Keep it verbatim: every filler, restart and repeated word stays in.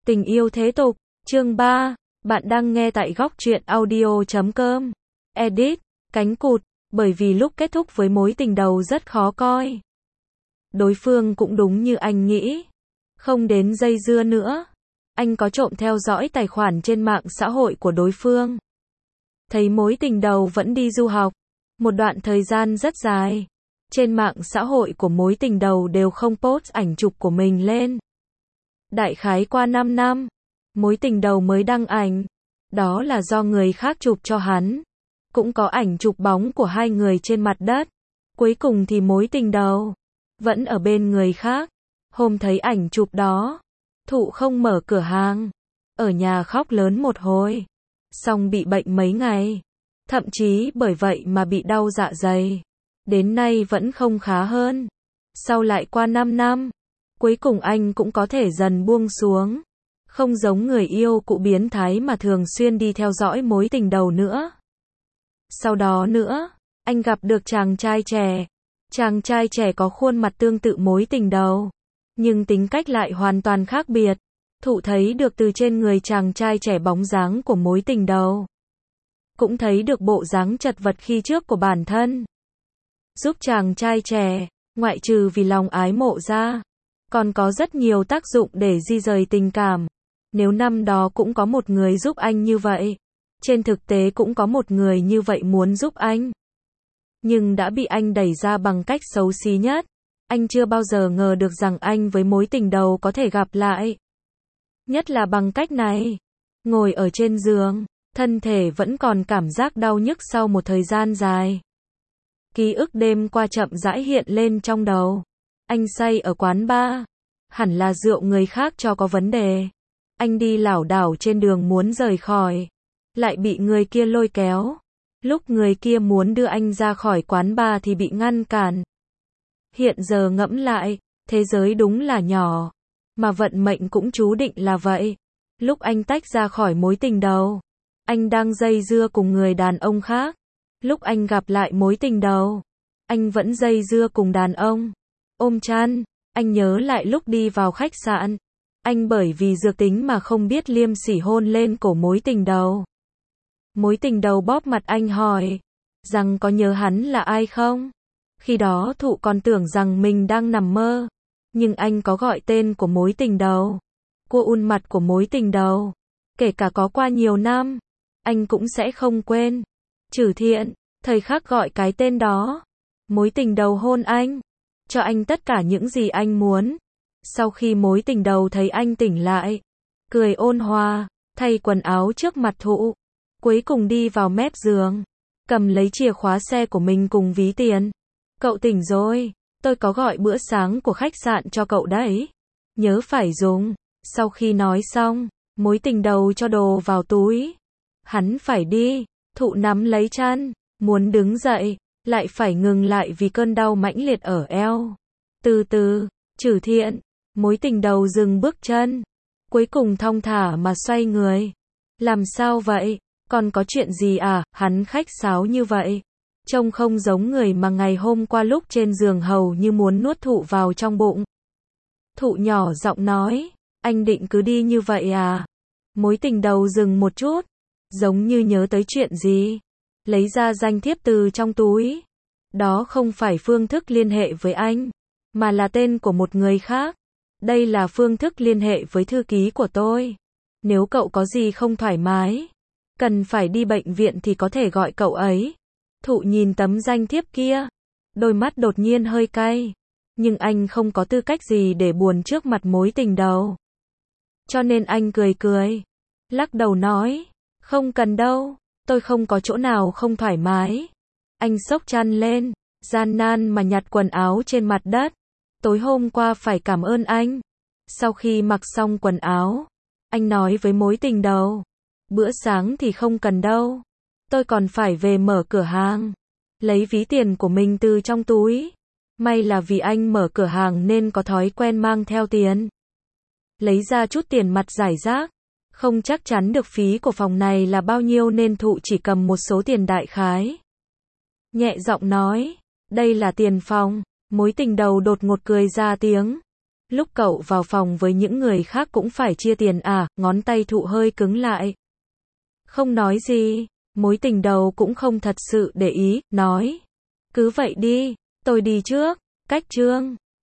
Tình yêu thế tục, chương ba, bạn đang nghe tại góc truyện audio chấm com. Edit, cánh cụt, bởi vì lúc kết thúc với mối tình đầu rất khó coi. Đối phương cũng đúng như anh nghĩ. Không đến dây dưa nữa. Anh có trộm theo dõi tài khoản trên mạng xã hội của đối phương. Thấy mối tình đầu vẫn đi du học. Một đoạn thời gian rất dài. Trên mạng xã hội của mối tình đầu đều không post ảnh chụp của mình lên. Đại khái qua năm năm, mối tình đầu mới đăng ảnh. Đó là do người khác chụp cho hắn. Cũng có ảnh chụp bóng của hai người trên mặt đất. Cuối cùng thì mối tình đầu vẫn ở bên người khác. Hôm thấy ảnh chụp đó, Thụ không mở cửa hàng, ở nhà khóc lớn một hồi, xong bị bệnh mấy ngày, thậm chí bởi vậy mà bị đau dạ dày. Đến nay vẫn không khá hơn. Sau lại qua năm năm, cuối cùng anh cũng có thể dần buông xuống. Không giống người yêu cũ biến thái mà thường xuyên đi theo dõi mối tình đầu nữa. Sau đó nữa, anh gặp được chàng trai trẻ. Chàng trai trẻ có khuôn mặt tương tự mối tình đầu, nhưng tính cách lại hoàn toàn khác biệt. Thụ thấy được từ trên người chàng trai trẻ bóng dáng của mối tình đầu. Cũng thấy được bộ dáng chật vật khi trước của bản thân. Giúp chàng trai trẻ, ngoại trừ vì lòng ái mộ ra, còn có rất nhiều tác dụng để di rời tình cảm. Nếu năm đó cũng có một người giúp anh như vậy, trên thực tế cũng có một người như vậy muốn giúp anh, nhưng đã bị anh đẩy ra bằng cách xấu xí nhất. Anh chưa bao giờ ngờ được rằng anh với mối tình đầu có thể gặp lại. Nhất là bằng cách này. Ngồi ở trên giường, thân thể vẫn còn cảm giác đau nhức sau một thời gian dài. Ký ức đêm qua chậm rãi hiện lên trong đầu. Anh say ở quán bar. Hẳn là rượu người khác cho có vấn đề. Anh đi lảo đảo trên đường muốn rời khỏi, lại bị người kia lôi kéo. Lúc người kia muốn đưa anh ra khỏi quán bar thì bị ngăn cản. Hiện giờ ngẫm lại, thế giới đúng là nhỏ, mà vận mệnh cũng chú định là vậy. Lúc anh tách ra khỏi mối tình đầu, anh đang dây dưa cùng người đàn ông khác. Lúc anh gặp lại mối tình đầu, anh vẫn dây dưa cùng đàn ông. Ôm chăn, anh nhớ lại lúc đi vào khách sạn. Anh bởi vì dược tính mà không biết liêm sỉ hôn lên cổ mối tình đầu. Mối tình đầu bóp mặt anh hỏi, rằng có nhớ hắn là ai không? Khi đó Thụ còn tưởng rằng mình đang nằm mơ. Nhưng anh có gọi tên của mối tình đầu, cô un mặt của mối tình đầu. Kể cả có qua nhiều năm, anh cũng sẽ không quên. Trừ Thiện, thời khắc gọi cái tên đó. Mối tình đầu hôn anh, cho anh tất cả những gì anh muốn. Sau khi mối tình đầu thấy anh tỉnh lại, cười ôn hòa, thay quần áo trước mặt Thụ. Cuối cùng đi vào mép giường, cầm lấy chìa khóa xe của mình cùng ví tiền. Cậu tỉnh rồi, tôi có gọi bữa sáng của khách sạn cho cậu đấy. Nhớ phải dùng. Sau khi nói xong, mối tình đầu cho đồ vào túi. Hắn phải đi. Thụ nắm lấy chăn, muốn đứng dậy, lại phải ngừng lại vì cơn đau mãnh liệt ở eo. Từ từ, Trừ Thiện, mối tình đầu dừng bước chân. Cuối cùng thong thả mà xoay người. Làm sao vậy? Còn có chuyện gì à? Hắn khách sáo như vậy. Trông không giống người mà ngày hôm qua lúc trên giường hầu như muốn nuốt Thụ vào trong bụng. Thụ nhỏ giọng nói, anh định cứ đi như vậy à? Mối tình đầu dừng một chút, giống như nhớ tới chuyện gì. Lấy ra danh thiếp từ trong túi. Đó không phải phương thức liên hệ với anh, mà là tên của một người khác. Đây là phương thức liên hệ với thư ký của tôi. Nếu cậu có gì không thoải mái, cần phải đi bệnh viện thì có thể gọi cậu ấy. Thụ nhìn tấm danh thiếp kia, đôi mắt đột nhiên hơi cay. Nhưng anh không có tư cách gì để buồn trước mặt mối tình đầu. Cho nên anh cười cười, lắc đầu nói, không cần đâu, tôi không có chỗ nào không thoải mái. Anh xốc chăn lên, gian nan mà nhặt quần áo trên mặt đất. Tối hôm qua phải cảm ơn anh. Sau khi mặc xong quần áo, anh nói với mối tình đầu, bữa sáng thì không cần đâu. Tôi còn phải về mở cửa hàng, lấy ví tiền của mình từ trong túi. May là vì anh mở cửa hàng nên có thói quen mang theo tiền. Lấy ra chút tiền mặt rải rác. Không chắc chắn được phí của phòng này là bao nhiêu nên Thụ chỉ cầm một số tiền đại khái. Nhẹ giọng nói, đây là tiền phòng. Mối tình đầu đột ngột cười ra tiếng. Lúc cậu vào phòng với những người khác cũng phải chia tiền à, ngón tay Thụ hơi cứng lại. Không nói gì, mối tình đầu cũng không thật sự để ý, nói. Cứ vậy đi, tôi đi trước, cách chương.